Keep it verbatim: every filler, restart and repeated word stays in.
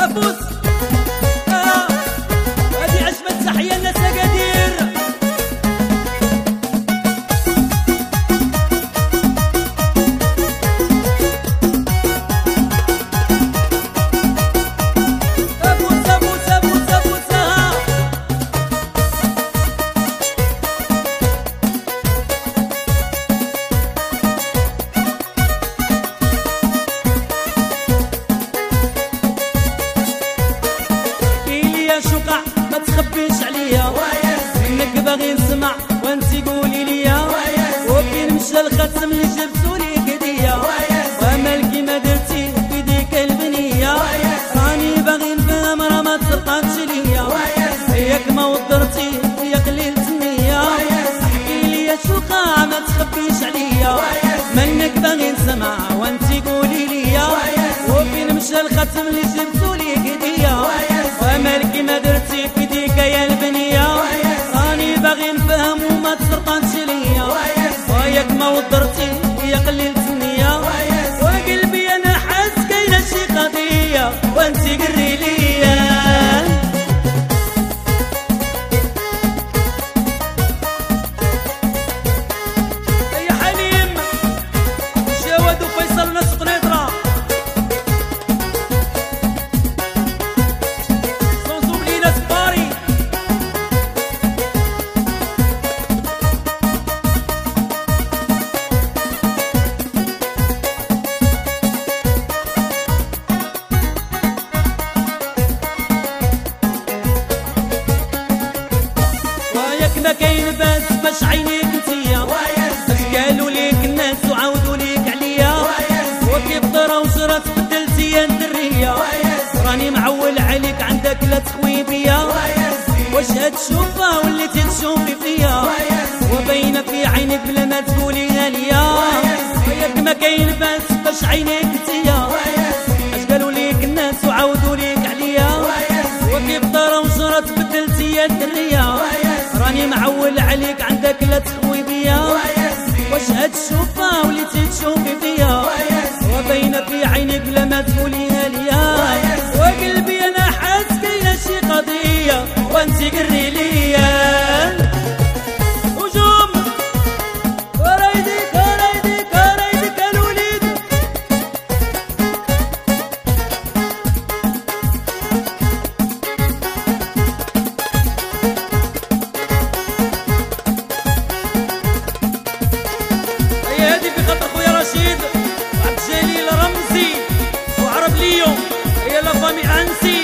ابوس اه هادي عجبت تحيه الناس اكادير. ابوس ابوس ابوس ابوس اه شقع ما تخبيش عليا منك باغي نسمع وانتي قولي ليا وفين مشى الختم اللي جبتو ليك هديه وامل كيما درتي بيديك البنيه راني باغي نفهم راه ما تسرقاتش ليا ياك ما وضرتي يا قليلة النيه احكي ليا شقع ما تخبيش عليا منك باغي نسمع وانتي قولي ليا وفين مشى الختم اللي جبتو ليك هديه وامل كيما درتي في يديك يا البنيه راني باغي نفهم وما تسرطنش ليا وياك ما وضرتي يا قليلة النيه وقلبي انا حاس كاينه شي قضيه وانتي قري ليا. يا حليم جواد وفيصل ناس قنيطره ما كاين باس باش عينيك نتيا باش قالوا ليك الناس وعاودوا ليك عليا وكيف طرا وجرات بدلتي يا الدريه راني معول عليك عندك لا تخوي بيا واش هاد الشوفه وليتي تشوفي فيا وباينه في عينيك بلا ما تقوليها ليا وياك ما كاين باس باش عينيك نتيا باش قالوا ليك الناس وعاودوا ليك عليا وكيف طرا وجرات بدلتي يا الدريه راني معول عليك عندك لا تخوي بيا واش هاد الشوفه وليتي تشوفي فيا وباينه في عينيك بلا ما تقوليها ليا وقلبي انا حاس كاينه شي قضيه وانتي قري ليا. هجوم ورايدك ورايدك ورايدك الوليد هادي في خاطر خويا رشيد وعبد الجليل رمزي وعرب ليوم هي لا فامي انسي